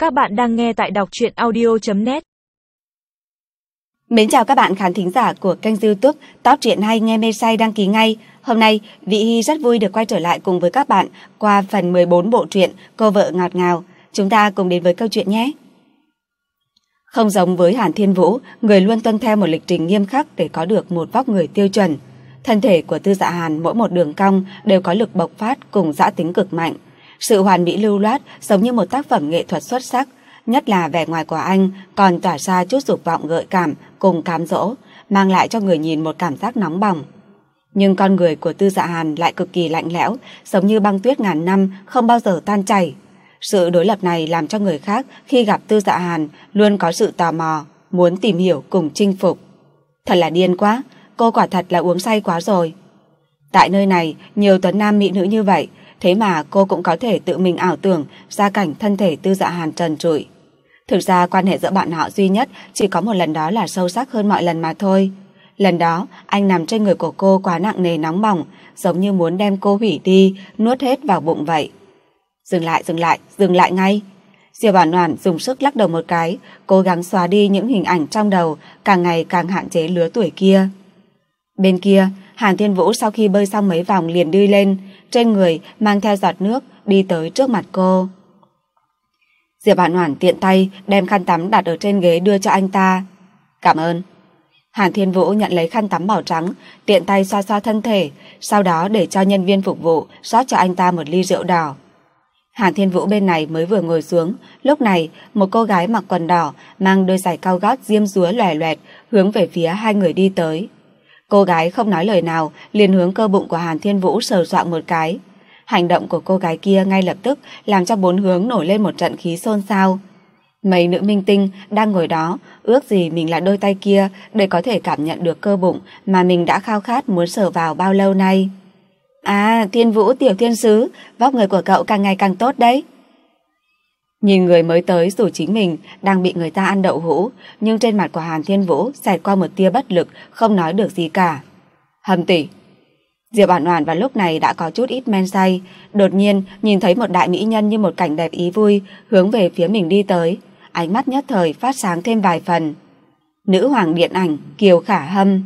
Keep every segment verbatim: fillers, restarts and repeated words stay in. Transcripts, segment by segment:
Các bạn đang nghe tại đọc truyện audio chấm net. Mến chào các bạn khán thính giả của kênh YouTube Top Truyện Hay Nghe Mê Say đăng ký ngay. Hôm nay, Vị Hy rất vui được quay trở lại cùng với các bạn qua phần mười bốn bộ truyện Cô Vợ Ngọt Ngào. Chúng ta cùng đến với câu chuyện nhé. Không giống với Hàn Thiên Vũ, người luôn tuân theo một lịch trình nghiêm khắc để có được một vóc người tiêu chuẩn. Thân thể của Tư Dạ Hàn mỗi một đường cong đều có lực bộc phát cùng dã tính cực mạnh. Sự hoàn mỹ lưu loát giống như một tác phẩm nghệ thuật xuất sắc, nhất là vẻ ngoài của anh còn tỏa ra chút dục vọng gợi cảm cùng cám dỗ, mang lại cho người nhìn một cảm giác nóng bỏng. Nhưng con người của Tư Dạ Hàn lại cực kỳ lạnh lẽo, giống như băng tuyết ngàn năm không bao giờ tan chảy. Sự đối lập này làm cho người khác khi gặp Tư Dạ Hàn luôn có sự tò mò, muốn tìm hiểu cùng chinh phục. Thật là điên quá, cô quả thật là uống say quá rồi. Tại nơi này, nhiều tuấn nam mỹ nữ như vậy, thế mà cô cũng có thể tự mình ảo tưởng ra cảnh thân thể Tư Dạ Hàn trần trụi. Thực ra quan hệ giữa bạn họ duy nhất chỉ có một lần đó là sâu sắc hơn mọi lần mà thôi. Lần đó, anh nằm trên người của cô quá nặng nề nóng bỏng, giống như muốn đem cô hủy đi, nuốt hết vào bụng vậy. Dừng lại, dừng lại, dừng lại ngay. Diệp Oản Oản dùng sức lắc đầu một cái, cố gắng xóa đi những hình ảnh trong đầu càng ngày càng hạn chế lứa tuổi kia. Bên kia, Hàn Thiên Vũ sau khi bơi xong mấy vòng liền đi lên, trên người mang theo giọt nước đi tới trước mặt cô. Diệp Oản Oản tiện tay đem khăn tắm đặt ở trên ghế đưa cho anh ta. Cảm ơn. Hàn Thiên Vũ nhận lấy khăn tắm màu trắng, tiện tay xoa xoa thân thể, sau đó để cho nhân viên phục vụ rót cho anh ta một ly rượu đỏ. Hàn Thiên Vũ bên này mới vừa ngồi xuống, lúc này một cô gái mặc quần đỏ mang đôi giày cao gót diêm dúa loè loẹt hướng về phía hai người đi tới. Cô gái không nói lời nào, liền hướng cơ bụng của Hàn Thiên Vũ sờ soạng một cái. Hành động của cô gái kia ngay lập tức làm cho bốn hướng nổi lên một trận khí xôn xao. Mấy nữ minh tinh đang ngồi đó, ước gì mình là đôi tay kia để có thể cảm nhận được cơ bụng mà mình đã khao khát muốn sờ vào bao lâu nay. À, Thiên Vũ tiểu thiên sứ, vóc người của cậu càng ngày càng tốt đấy. Nhìn người mới tới dù chính mình đang bị người ta ăn đậu hũ, nhưng trên mặt của Hàn Thiên Vũ xẹt qua một tia bất lực, không nói được gì cả. Hâm tỷ. Diệp Oản Oản vào lúc này đã có chút ít men say, đột nhiên nhìn thấy một đại mỹ nhân như một cảnh đẹp ý vui hướng về phía mình đi tới, ánh mắt nhất thời phát sáng thêm vài phần. Nữ hoàng điện ảnh Kiều Khả Hâm.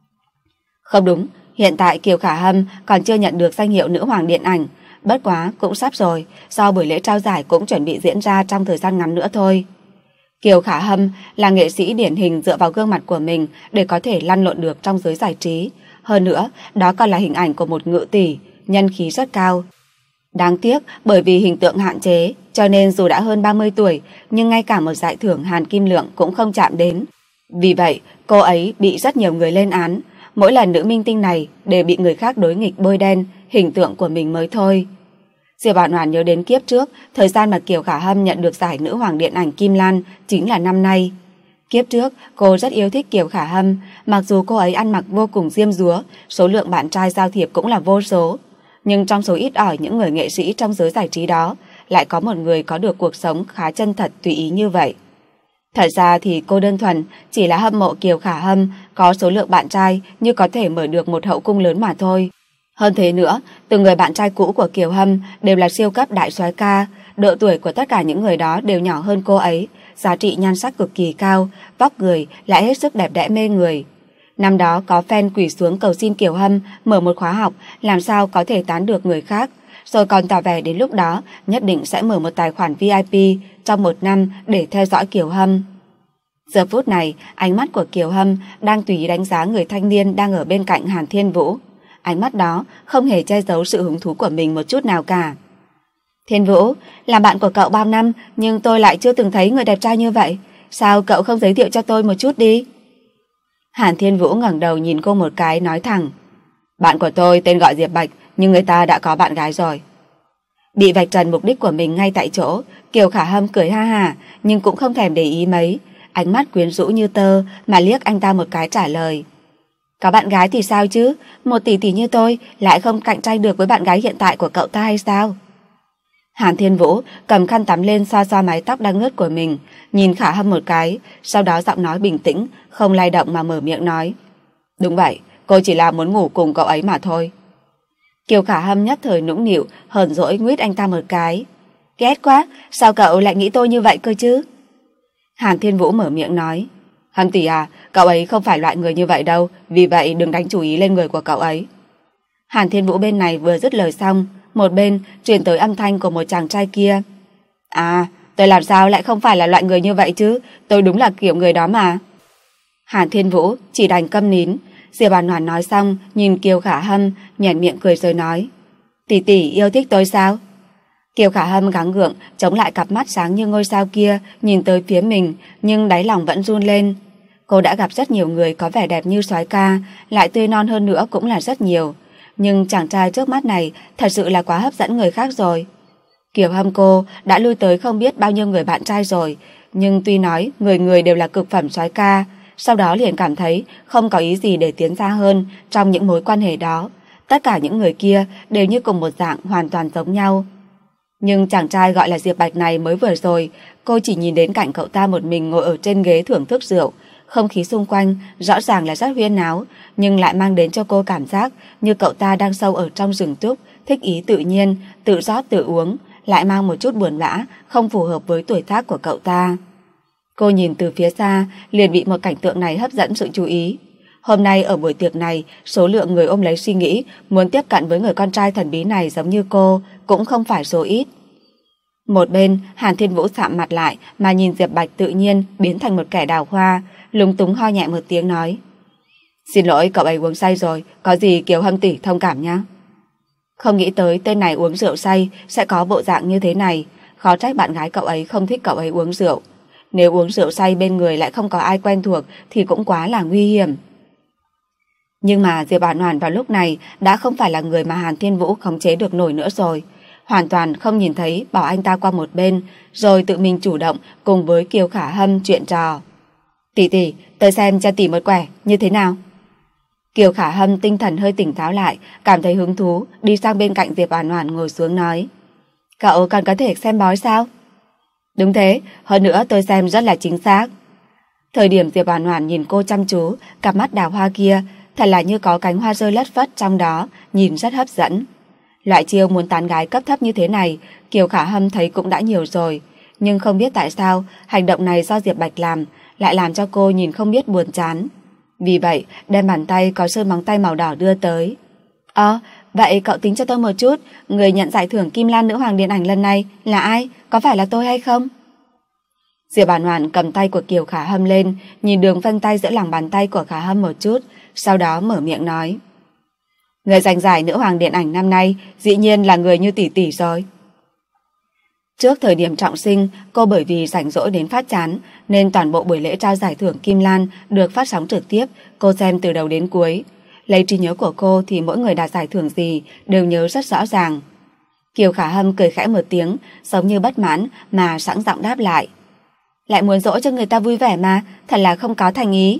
Không đúng, hiện tại Kiều Khả Hâm còn chưa nhận được danh hiệu nữ hoàng điện ảnh, bất quá cũng sắp rồi, do buổi lễ trao giải cũng chuẩn bị diễn ra trong thời gian ngắn nữa thôi. Kiều Khả Hâm là nghệ sĩ điển hình dựa vào gương mặt của mình để có thể lăn lộn được trong giới giải trí. Hơn nữa, đó còn là hình ảnh của một ngự tỷ, nhân khí rất cao. Đáng tiếc, bởi vì hình tượng hạn chế, cho nên dù đã hơn ba mươi tuổi, nhưng ngay cả một giải thưởng Hàn Kim Lượng cũng không chạm đến. Vì vậy, cô ấy bị rất nhiều người lên án. Mỗi lần nữ minh tinh này đều bị người khác đối nghịch bôi đen hình tượng của mình mới thôi. Diệp Oản Oản nhớ đến kiếp trước, thời gian mà Kiều Khả Hâm nhận được giải nữ hoàng điện ảnh Kim Lan chính là năm nay. Kiếp trước, cô rất yêu thích Kiều Khả Hâm, mặc dù cô ấy ăn mặc vô cùng diêm dúa, số lượng bạn trai giao thiệp cũng là vô số. Nhưng trong số ít ỏi những người nghệ sĩ trong giới giải trí đó, lại có một người có được cuộc sống khá chân thật tùy ý như vậy. Thật ra thì cô đơn thuần chỉ là hâm mộ Kiều Khả Hâm có số lượng bạn trai như có thể mở được một hậu cung lớn mà thôi. Hơn thế nữa, từng người bạn trai cũ của Kiều Hâm đều là siêu cấp đại soái ca, độ tuổi của tất cả những người đó đều nhỏ hơn cô ấy, giá trị nhan sắc cực kỳ cao, vóc người lại hết sức đẹp đẽ mê người. Năm đó có fan quỳ xuống cầu xin Kiều Hâm mở một khóa học làm sao có thể tán được người khác, rồi còn tỏ vẻ đến lúc đó nhất định sẽ mở một tài khoản vi ai pi trong một năm để theo dõi Kiều Hâm. Giờ phút này, ánh mắt của Kiều Hâm đang tùy ý đánh giá người thanh niên đang ở bên cạnh Hàn Thiên Vũ. Ánh mắt đó không hề che giấu sự hứng thú của mình một chút nào cả. Thiên Vũ, làm bạn của cậu bao năm, nhưng tôi lại chưa từng thấy người đẹp trai như vậy. Sao cậu không giới thiệu cho tôi một chút đi? Hàn Thiên Vũ ngẩng đầu nhìn cô một cái nói thẳng. Bạn của tôi tên gọi Diệp Bạch, nhưng người ta đã có bạn gái rồi. Bị vạch trần mục đích của mình ngay tại chỗ, Kiều Khả Hâm cười ha hả, nhưng cũng không thèm để ý mấy. Ánh mắt quyến rũ như tơ mà liếc anh ta một cái trả lời. Có bạn gái thì sao chứ, một tỷ tỷ như tôi lại không cạnh tranh được với bạn gái hiện tại của cậu ta hay sao? Hàn Thiên Vũ cầm khăn tắm lên xoa xoa mái tóc đang ướt của mình, nhìn Khả Hâm một cái, sau đó giọng nói bình tĩnh, không lay động mà mở miệng nói. Đúng vậy, cô chỉ là muốn ngủ cùng cậu ấy mà thôi. Kiều Khả Hâm nhất thời nũng nịu, hờn dỗi nguyết anh ta một cái. ghét quá, sao cậu lại nghĩ tôi như vậy cơ chứ? Hàn Thiên Vũ mở miệng nói, Hâm tỷ à, cậu ấy không phải loại người như vậy đâu, vì vậy đừng đánh chú ý lên người của cậu ấy. Hàn Thiên Vũ bên này vừa dứt lời xong, một bên truyền tới âm thanh của một chàng trai kia. À, tôi làm sao lại không phải là loại người như vậy chứ, tôi đúng là kiểu người đó mà. Hàn Thiên Vũ chỉ đành câm nín. Diệp Oản Oản nói xong, nhìn Kiều Khả Hâm, nhoẻn miệng cười rồi nói, tỷ tỷ yêu thích tôi sao? Kiều Khả Hâm gắng gượng chống lại cặp mắt sáng như ngôi sao kia, nhìn tới phía mình, nhưng đáy lòng vẫn run lên. Cô đã gặp rất nhiều người có vẻ đẹp như soái ca, lại tươi non hơn nữa cũng là rất nhiều, nhưng chàng trai trước mắt này thật sự là quá hấp dẫn người khác rồi. Kiều Hâm cô đã lui tới không biết bao nhiêu người bạn trai rồi, nhưng tuy nói người người đều là cực phẩm soái ca, sau đó liền cảm thấy không có ý gì để tiến xa hơn trong những mối quan hệ đó. Tất cả những người kia đều như cùng một dạng, hoàn toàn giống nhau. Nhưng chàng trai gọi là Diệp Bạch này mới vừa rồi, cô chỉ nhìn đến cảnh cậu ta một mình ngồi ở trên ghế thưởng thức rượu. Không khí xung quanh rõ ràng là rất huyên náo, nhưng lại mang đến cho cô cảm giác như cậu ta đang sâu ở trong rừng trúc, thích ý tự nhiên, tự rót tự uống, lại mang một chút buồn bã, không phù hợp với tuổi tác của cậu ta. Cô nhìn từ phía xa, liền bị một cảnh tượng này hấp dẫn sự chú ý. Hôm nay ở buổi tiệc này, số lượng người ôm lấy suy nghĩ muốn tiếp cận với người con trai thần bí này giống như cô cũng không phải số ít. Một bên, Hàn Thiên Vũ sạm mặt lại mà nhìn Diệp Bạch tự nhiên biến thành một kẻ đào hoa, lúng túng ho nhẹ một tiếng nói, xin lỗi, cậu ấy uống say rồi, có gì Kiều Hâm tỷ thông cảm nhé. Không nghĩ tới tên này uống rượu say sẽ có bộ dạng như thế này, khó trách bạn gái cậu ấy không thích cậu ấy uống rượu. Nếu uống rượu say bên người lại không có ai quen thuộc thì cũng quá là nguy hiểm. Nhưng mà Diệp Oản Oản vào lúc này đã không phải là người mà Hàn Thiên Vũ khống chế được nổi nữa rồi, hoàn toàn không nhìn thấy, bỏ anh ta qua một bên, rồi tự mình chủ động cùng với Kiều Khả Hâm chuyện trò. Tỷ tỷ, tôi xem cho tỷ một quẻ, như thế nào? Kiều Khả Hâm tinh thần hơi tỉnh táo lại, cảm thấy hứng thú, đi sang bên cạnh Diệp Oản Oản ngồi xuống nói, cậu còn có thể xem bói sao? Đúng thế, hơn nữa tôi xem rất là chính xác. Thời điểm Diệp Oản Oản nhìn cô chăm chú, cặp mắt đào hoa kia thật là như có cánh hoa rơi lất phất trong đó, nhìn rất hấp dẫn. Loại chiêu muốn tán gái cấp thấp như thế này, Kiều Khả Hâm thấy cũng đã nhiều rồi, nhưng không biết tại sao hành động này do Diệp Bạch làm lại làm cho cô nhìn không biết buồn chán. Vì vậy, đem bàn tay có sơn móng tay màu đỏ đưa tới. Ờ, vậy cậu tính cho tôi một chút, người nhận giải thưởng Kim Lan Nữ Hoàng Điện ảnh lần này là ai? Có phải là tôi hay không? Diệp Oản Oản cầm tay của Kiều Khả Hâm lên, nhìn đường vân tay giữa lòng bàn tay của Khả Hâm một chút, sau đó mở miệng nói, người giành giải Nữ Hoàng Điện ảnh năm nay dĩ nhiên là người như tỷ tỷ rồi. Trước thời điểm trọng sinh, cô bởi vì rảnh rỗi đến phát chán nên toàn bộ buổi lễ trao giải thưởng Kim Lan được phát sóng trực tiếp, cô xem từ đầu đến cuối. Lấy trí nhớ của cô thì mỗi người đạt giải thưởng gì đều nhớ rất rõ ràng. Kiều Khả Hâm cười khẽ một tiếng, giống như bất mãn mà sẵn giọng đáp lại, lại muốn dỗ cho người ta vui vẻ mà, thật là không có thành ý.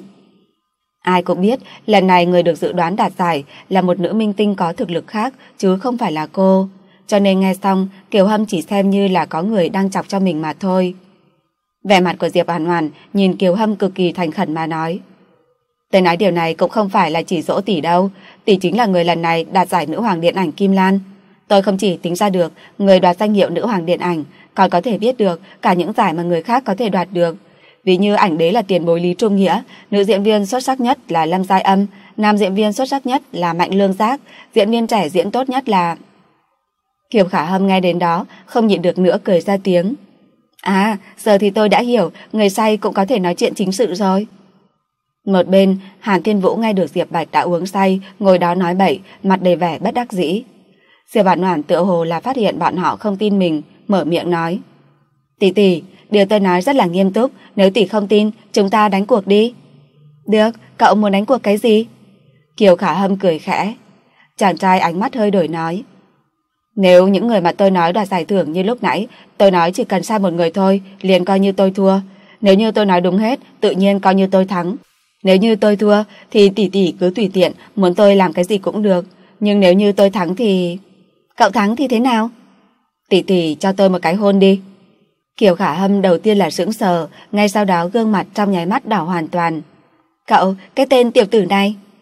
Ai cũng biết lần này người được dự đoán đạt giải là một nữ minh tinh có thực lực khác chứ không phải là cô, cho nên nghe xong Kiều Hâm chỉ xem như là có người đang chọc cho mình mà thôi. Vẻ mặt của Diệp Oản Oản nhìn Kiều Hâm cực kỳ thành khẩn mà nói, tôi nói điều này cũng không phải là chỉ dỗ tỷ đâu, tỷ chính là người lần này đạt giải Nữ Hoàng Điện ảnh Kim Lan. Tôi không chỉ tính ra được người đoạt danh hiệu Nữ Hoàng Điện ảnh, còn có thể biết được cả những giải mà người khác có thể đoạt được. Ví như ảnh đế là tiền bối Lý Trung Nghĩa, nữ diễn viên xuất sắc nhất là Lâm Giai Âm, nam diễn viên xuất sắc nhất là Mạnh Lương Giác, diễn viên trẻ diễn tốt nhất là... Kiều Khả Hâm nghe đến đó không nhịn được nữa cười ra tiếng. À, giờ thì tôi đã hiểu, người say cũng có thể nói chuyện chính sự rồi. Một bên, Hàn Thiên Vũ nghe được Diệp Bạch đã uống say, ngồi đó nói bậy, mặt đầy vẻ bất đắc dĩ. Diệp Oản Oản tựa hồ là phát hiện bọn họ không tin mình, mở miệng nói, tỷ tỷ, điều tôi nói rất là nghiêm túc, nếu tỷ không tin, chúng ta đánh cuộc đi. Được, cậu muốn đánh cuộc cái gì? Kiều Khả Hâm cười khẽ. Chàng trai ánh mắt hơi đổi nói, nếu những người mà tôi nói đoạt giải thưởng như lúc nãy, tôi nói chỉ cần sai một người thôi, liền coi như tôi thua. Nếu như tôi nói đúng hết, tự nhiên coi như tôi thắng. Nếu như tôi thua, thì tỷ tỷ cứ tùy tiện, muốn tôi làm cái gì cũng được. Nhưng nếu như tôi thắng thì... Cậu thắng thì thế nào? Tỷ tỷ cho tôi một cái hôn đi. Kiều Khả Hâm đầu tiên là sững sờ, ngay sau đó gương mặt trong nháy mắt đỏ hoàn toàn. Cậu, cái tên tiểu tử này.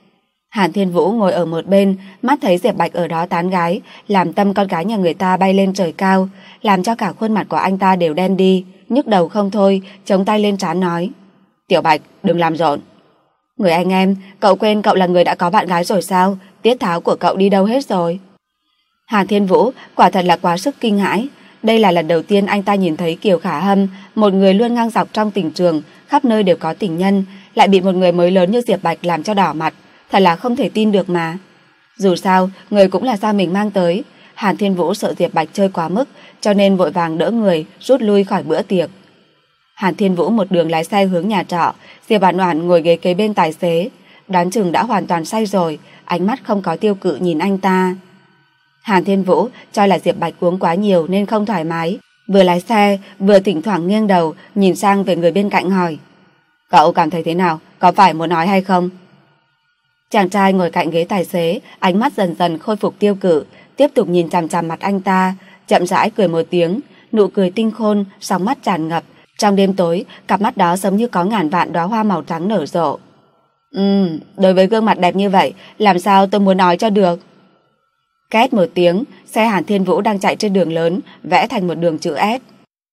Hàn Thiên Vũ ngồi ở một bên, mắt thấy Diệp Bạch ở đó tán gái, làm tâm con gái nhà người ta bay lên trời cao, làm cho cả khuôn mặt của anh ta đều đen đi, nhức đầu không thôi, chống tay lên trán nói: Tiểu Bạch, đừng làm rộn. Người anh em, cậu quên cậu là người đã có bạn gái rồi sao? Tiết tháo của cậu đi đâu hết rồi? Hàn Thiên Vũ quả thật là quá sức kinh hãi. Đây là lần đầu tiên anh ta nhìn thấy Kiều Khả Hâm, một người luôn ngang dọc trong tình trường, khắp nơi đều có tình nhân, lại bị một người mới lớn như Diệp Bạch làm cho đỏ mặt. Thật là không thể tin được mà. Dù sao, người cũng là do mình mang tới. Hàn Thiên Vũ sợ Diệp Bạch chơi quá mức, cho nên vội vàng đỡ người, rút lui khỏi bữa tiệc. Hàn Thiên Vũ một đường lái xe hướng nhà trọ, Diệp Oản Oản ngồi ghế kế bên tài xế, đoán chừng đã hoàn toàn say rồi, ánh mắt không có tiêu cự nhìn anh ta. Hàn Thiên Vũ cho là Diệp Bạch uống quá nhiều nên không thoải mái, vừa lái xe vừa thỉnh thoảng nghiêng đầu nhìn sang về người bên cạnh hỏi: Cậu cảm thấy thế nào, có phải muốn nói hay không? Chàng trai ngồi cạnh ghế tài xế, ánh mắt dần dần khôi phục tiêu cự, tiếp tục nhìn chằm chằm mặt anh ta, chậm rãi cười một tiếng, nụ cười tinh khôn, sóng mắt tràn ngập. Trong đêm tối, cặp mắt đó giống như có ngàn vạn đóa hoa màu trắng nở rộ. Ừm, đối với gương mặt đẹp như vậy, làm sao tôi muốn nói cho được? Két một tiếng, xe Hàn Thiên Vũ đang chạy trên đường lớn, vẽ thành một đường chữ S.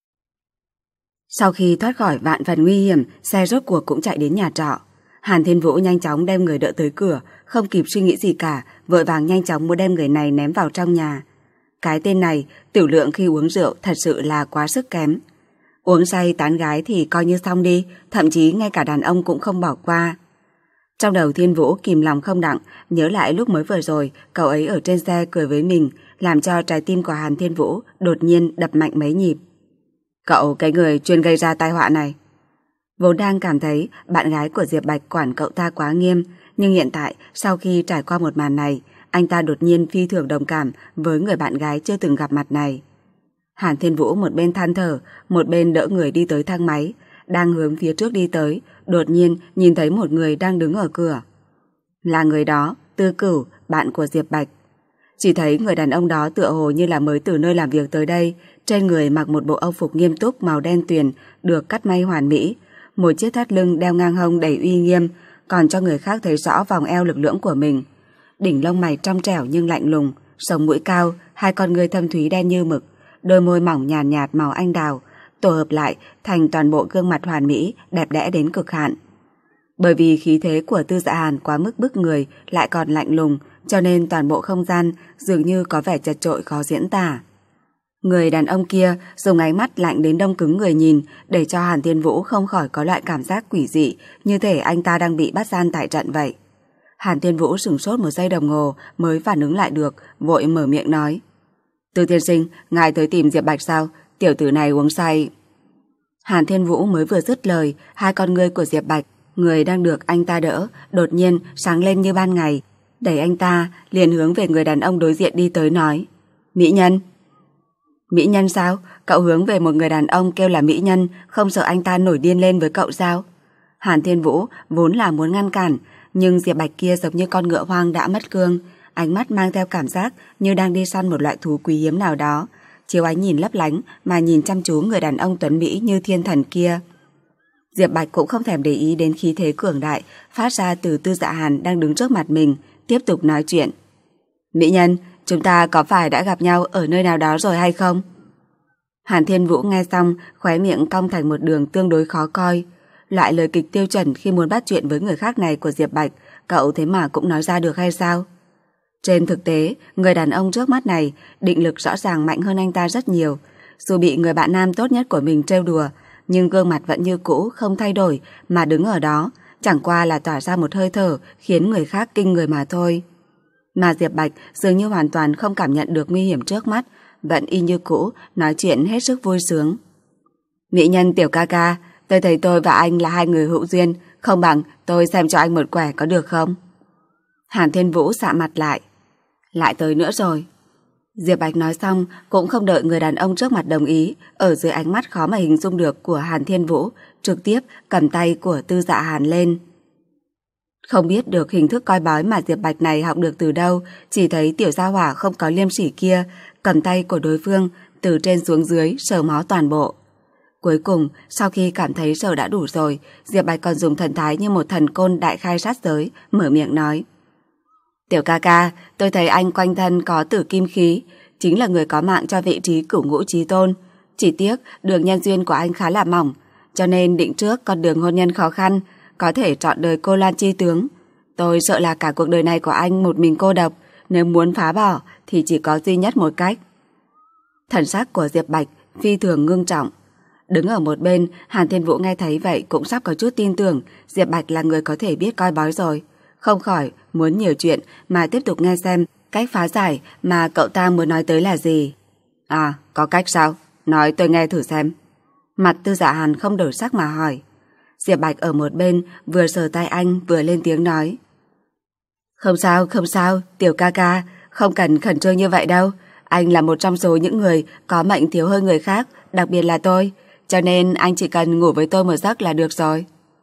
Sau khi thoát khỏi vạn phần nguy hiểm, xe rốt cuộc cũng chạy đến nhà trọ. Hàn Thiên Vũ nhanh chóng đem người đỡ tới cửa, không kịp suy nghĩ gì cả, vội vàng nhanh chóng muốn đem người này ném vào trong nhà. Cái tên này, tiểu lượng khi uống rượu thật sự là quá sức kém. Uống say tán gái thì coi như xong đi, thậm chí ngay cả đàn ông cũng không bỏ qua. Trong đầu Thiên Vũ kìm lòng không đặng, nhớ lại lúc mới vừa rồi, cậu ấy ở trên xe cười với mình, làm cho trái tim của Hàn Thiên Vũ đột nhiên đập mạnh mấy nhịp. Cậu cái người chuyên gây ra tai họa này. Vốn đang cảm thấy bạn gái của Diệp Bạch quản cậu ta quá nghiêm, nhưng hiện tại sau khi trải qua một màn này, anh ta đột nhiên phi thường đồng cảm với người bạn gái chưa từng gặp mặt này. Hàn Thiên Vũ một bên than thở, một bên đỡ người đi tới thang máy, đang hướng phía trước đi tới, đột nhiên nhìn thấy một người đang đứng ở cửa. Là người đó, Tư Cửu, bạn của Diệp Bạch. Chỉ thấy người đàn ông đó tựa hồ như là mới từ nơi làm việc tới đây, trên người mặc một bộ âu phục nghiêm túc màu đen tuyền, được cắt may hoàn mỹ, một chiếc thắt lưng đeo ngang hông đầy uy nghiêm, còn cho người khác thấy rõ vòng eo lực lưỡng của mình. Đỉnh lông mày trong trẻo nhưng lạnh lùng, sống mũi cao, hai con ngươi thâm thúy đen như mực, đôi môi mỏng nhàn nhạt, nhạt màu anh đào, tổ hợp lại thành toàn bộ gương mặt hoàn mỹ, đẹp đẽ đến cực hạn. Bởi vì khí thế của Tư Dạ Hàn quá mức bức người, lại còn lạnh lùng, cho nên toàn bộ không gian dường như có vẻ chật chội khó diễn tả. Người đàn ông kia dùng ánh mắt lạnh đến đông cứng người nhìn, để cho Hàn Thiên Vũ không khỏi có loại cảm giác quỷ dị, như thể anh ta đang bị bắt gian tại trận vậy. Hàn Thiên Vũ sửng sốt một giây đồng hồ mới phản ứng lại được, vội mở miệng nói: Tư tiên sinh, ngài tới tìm Diệp Bạch sao? Tiểu tử này uống say. Hàn Thiên Vũ mới vừa dứt lời, hai con ngươi của Diệp Bạch, người đang được anh ta đỡ, đột nhiên sáng lên như ban ngày, đẩy anh ta liền hướng về người đàn ông đối diện đi tới nói: Mỹ nhân. Mỹ nhân sao? Cậu hướng về một người đàn ông kêu là mỹ nhân, không sợ anh ta nổi điên lên với cậu sao? Hàn Thiên Vũ vốn là muốn ngăn cản, nhưng Diệp Bạch kia giống như con ngựa hoang đã mất cương, ánh mắt mang theo cảm giác như đang đi săn một loại thú quý hiếm nào đó, chiếu ánh nhìn lấp lánh mà nhìn chăm chú người đàn ông tuấn mỹ như thiên thần kia. Diệp Bạch cũng không thèm để ý đến khí thế cường đại phát ra từ Tư Dạ Hàn đang đứng trước mặt mình, tiếp tục nói chuyện. Mỹ nhân, chúng ta có phải đã gặp nhau ở nơi nào đó rồi hay không? Hàn Thiên Vũ nghe xong, khóe miệng cong thành một đường tương đối khó coi. Loại lời kịch tiêu chuẩn khi muốn bắt chuyện với người khác này của Diệp Bạch, cậu thế mà cũng nói ra được hay sao? Trên thực tế, người đàn ông trước mắt này định lực rõ ràng mạnh hơn anh ta rất nhiều. Dù bị người bạn nam tốt nhất của mình trêu đùa, nhưng gương mặt vẫn như cũ, không thay đổi mà đứng ở đó, chẳng qua là tỏa ra một hơi thở khiến người khác kinh người mà thôi. Mà Diệp Bạch dường như hoàn toàn không cảm nhận được nguy hiểm trước mắt, vẫn y như cũ, nói chuyện hết sức vui sướng. Mỹ nhân tiểu ca ca, tôi thấy tôi và anh là hai người hữu duyên, không bằng tôi xem cho anh một quẻ có được không? Hàn Thiên Vũ sạ mặt lại. Lại tới nữa rồi. Diệp Bạch nói xong cũng không đợi người đàn ông trước mặt đồng ý, ở dưới ánh mắt khó mà hình dung được của Hàn Thiên Vũ, trực tiếp cầm tay của Tư Dạ Hàn lên. Không biết được hình thức coi bói mà Diệp Bạch này học được từ đâu, chỉ thấy tiểu gia hỏa không có liêm sỉ kia cầm tay của đối phương từ trên xuống dưới sờ mó toàn bộ. Cuối cùng, sau khi cảm thấy sờ đã đủ rồi, Diệp Bạch còn dùng thần thái như một thần côn đại khai sát giới, mở miệng nói: Tiểu ca ca, tôi thấy anh quanh thân có tử kim khí, chính là người có mạng cho vị trí cửu ngũ chí tôn. Chỉ tiếc đường nhân duyên của anh khá là mỏng, cho nên định trước con đường hôn nhân khó khăn, có thể chọn đời cô Lan chi tướng. Tôi sợ là cả cuộc đời này của anh một mình cô độc, nếu muốn phá bỏ thì chỉ có duy nhất một cách. Thần sắc của Diệp Bạch phi thường ngưng trọng. Đứng ở một bên, Hàn Thiên Vũ nghe thấy vậy cũng sắp có chút tin tưởng Diệp Bạch là người có thể biết coi bói rồi. Không khỏi muốn nhiều chuyện mà tiếp tục nghe xem cách phá giải mà cậu ta muốn nói tới là gì. À, có cách sao? Nói tôi nghe thử xem. Mặt Tư Dạ Hàn không đổi sắc mà hỏi. Diệp Bạch ở một bên vừa sờ tay anh vừa lên tiếng nói. Không sao, không sao, tiểu ca ca, không cần khẩn trương như vậy đâu. Anh là một trong số những người có mệnh thiếu hơn người khác, đặc biệt là tôi, cho nên anh chỉ cần ngủ với tôi một giấc là được rồi.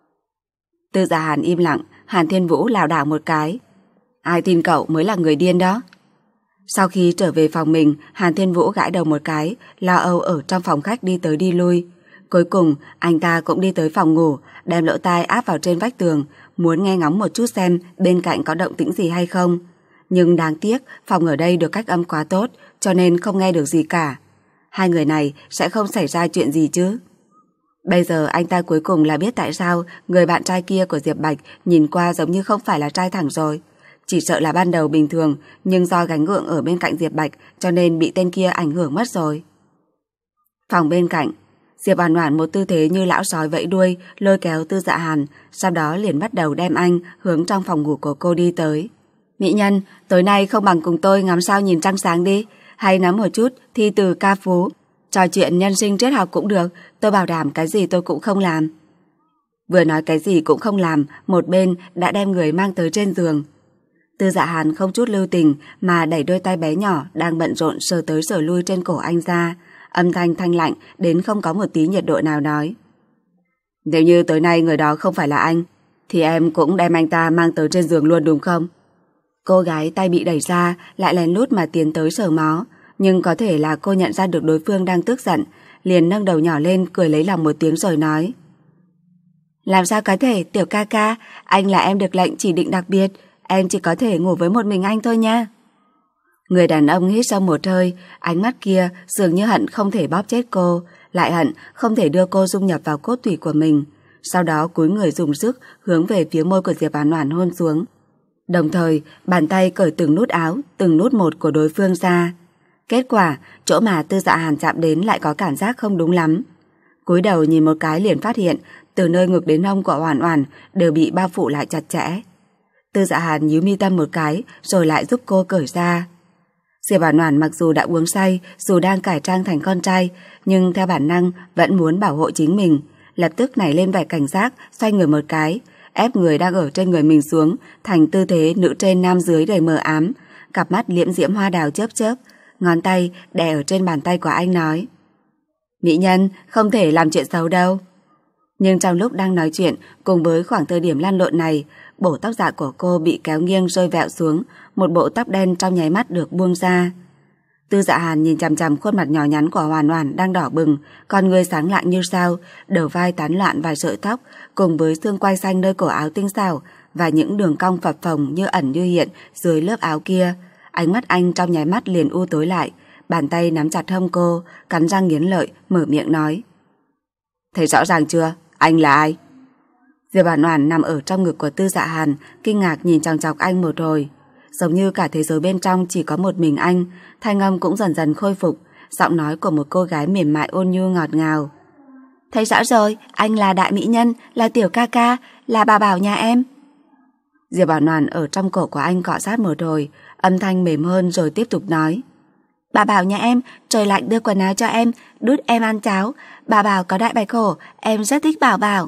Tư Dạ Hàn im lặng, Hàn Thiên Vũ lảo đảo một cái. Ai tin cậu mới là người điên đó. Sau khi trở về phòng mình, Hàn Thiên Vũ gãi đầu một cái, lo âu ở trong phòng khách đi tới đi lui. Cuối cùng, anh ta cũng đi tới phòng ngủ, đem lỗ tai áp vào trên vách tường, muốn nghe ngóng một chút xem bên cạnh có động tĩnh gì hay không. Nhưng đáng tiếc, phòng ở đây được cách âm quá tốt, cho nên không nghe được gì cả. Hai người này sẽ không xảy ra chuyện gì chứ. Bây giờ anh ta cuối cùng là biết tại sao người bạn trai kia của Diệp Bạch nhìn qua giống như không phải là trai thẳng rồi. Chỉ sợ là ban đầu bình thường, nhưng do gánh gượng ở bên cạnh Diệp Bạch cho nên bị tên kia ảnh hưởng mất rồi. Phòng bên cạnh, Diệp Oản Oản một tư thế như lão sói vẫy đuôi lôi kéo Tư Dạ Hàn, sau đó liền bắt đầu đem anh hướng trong phòng ngủ của cô đi tới. Mỹ nhân, tối nay không bằng cùng tôi ngắm sao nhìn trăng sáng đi, hay nắm một chút thi từ ca phú, trò chuyện nhân sinh triết học cũng được, tôi bảo đảm cái gì tôi cũng không làm. Vừa nói cái gì cũng không làm, một bên đã đem người mang tới trên giường. Tư Dạ Hàn không chút lưu tình mà đẩy đôi tay bé nhỏ đang bận rộn sờ tới sờ lui trên cổ anh ra, âm thanh thanh lạnh đến không có một tí nhiệt độ nào nói. Nếu như tối nay người đó không phải là anh, thì em cũng đem anh ta mang tới trên giường luôn đúng không? Cô gái tay bị đẩy ra lại lén lút mà tiến tới sờ mó, nhưng có thể là cô nhận ra được đối phương đang tức giận, liền nâng đầu nhỏ lên cười lấy lòng một tiếng rồi nói. Làm sao có thể, tiểu ca ca, anh là em được lệnh chỉ định đặc biệt, em chỉ có thể ngủ với một mình anh thôi nha. Người đàn ông hít sâu một hơi, ánh mắt kia dường như hận không thể bóp chết cô, lại hận không thể đưa cô dung nhập vào cốt tủy của mình. Sau đó cúi người dùng sức hướng về phía môi của Diệp Oản Oản hôn xuống. Đồng thời, bàn tay cởi từng nút áo, từng nút một của đối phương ra. Kết quả, chỗ mà Tư Dạ Hàn chạm đến lại có cảm giác không đúng lắm. Cúi đầu nhìn một cái liền phát hiện, từ nơi ngực đến hông của Oản Oản đều bị bao phủ lại chặt chẽ. Tư Dạ Hàn nhíu mi tâm một cái, rồi lại giúp cô cởi ra. Diệp Oản Oản mặc dù đã uống say, dù đang cải trang thành con trai, nhưng theo bản năng vẫn muốn bảo hộ chính mình, lập tức nảy lên vẻ cảnh giác, xoay người một cái, ép người đang ở trên người mình xuống, thành tư thế nữ trên nam dưới đầy mờ ám, cặp mắt liễm diễm hoa đào chớp chớp, ngón tay đè ở trên bàn tay của anh nói: "Mỹ nhân, không thể làm chuyện xấu đâu." Nhưng trong lúc đang nói chuyện, cùng với khoảng thời điểm lăn lộn này, bộ tóc dạ của cô bị kéo nghiêng rơi vẹo xuống, một bộ tóc đen trong nháy mắt được buông ra. Tư Dạ Hàn nhìn chằm chằm khuôn mặt nhỏ nhắn của Oản Oản đang đỏ bừng, con người sáng lạng như sao, đầu vai tán loạn vài sợi tóc, cùng với xương quai xanh nơi cổ áo tinh xảo và những đường cong phập phồng như ẩn như hiện dưới lớp áo kia. Ánh mắt anh trong nháy mắt liền u tối lại, bàn tay nắm chặt hông cô, cắn răng nghiến lợi, mở miệng nói: "Thấy rõ ràng chưa? Anh là ai?" Diệp Oản Oản nằm ở trong ngực của Tư Dạ Hàn, kinh ngạc nhìn chòng chọc anh một hồi. Giống như cả thế giới bên trong chỉ có một mình anh, thanh âm cũng dần dần khôi phục, giọng nói của một cô gái mềm mại ôn nhu ngọt ngào. "Thấy rõ rồi, anh là đại mỹ nhân, là tiểu ca ca, là bà bảo nhà em." Diệp Oản Oản ở trong cổ của anh cọ sát một hồi, âm thanh mềm hơn rồi tiếp tục nói: "Bà bảo nhà em, trời lạnh đưa quần áo cho em, đút em ăn cháo, bà bảo có đại bạch hổ, em rất thích bảo bảo."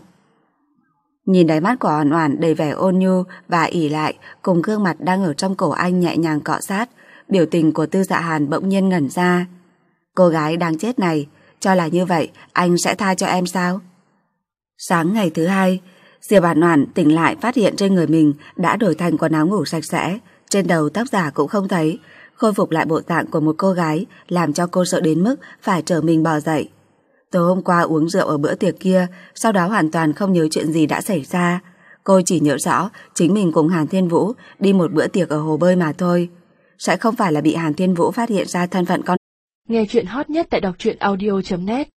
Nhìn đáy mắt của Oản Oản đầy vẻ ôn nhu và ỷ lại, cùng gương mặt đang ở trong cổ anh nhẹ nhàng cọ sát, biểu tình của Tư Dạ Hàn bỗng nhiên ngẩn ra. Cô gái đáng chết này, cho là như vậy anh sẽ tha cho em sao? Sáng ngày thứ hai, Diệp Oản Oản tỉnh lại phát hiện trên người mình đã đổi thành quần áo ngủ sạch sẽ, trên đầu tóc giả cũng không thấy, khôi phục lại bộ dạng của một cô gái, làm cho cô sợ đến mức phải trở mình bò dậy. Tối hôm qua uống rượu ở bữa tiệc kia, sau đó hoàn toàn không nhớ chuyện gì đã xảy ra. Cô chỉ nhớ rõ chính mình cùng Hàn Thiên Vũ đi một bữa tiệc ở hồ bơi mà thôi. Sẽ không phải là bị Hàn Thiên Vũ phát hiện ra thân phận con. Nghe chuyện hot nhất tại đọc truyện audio chấm net.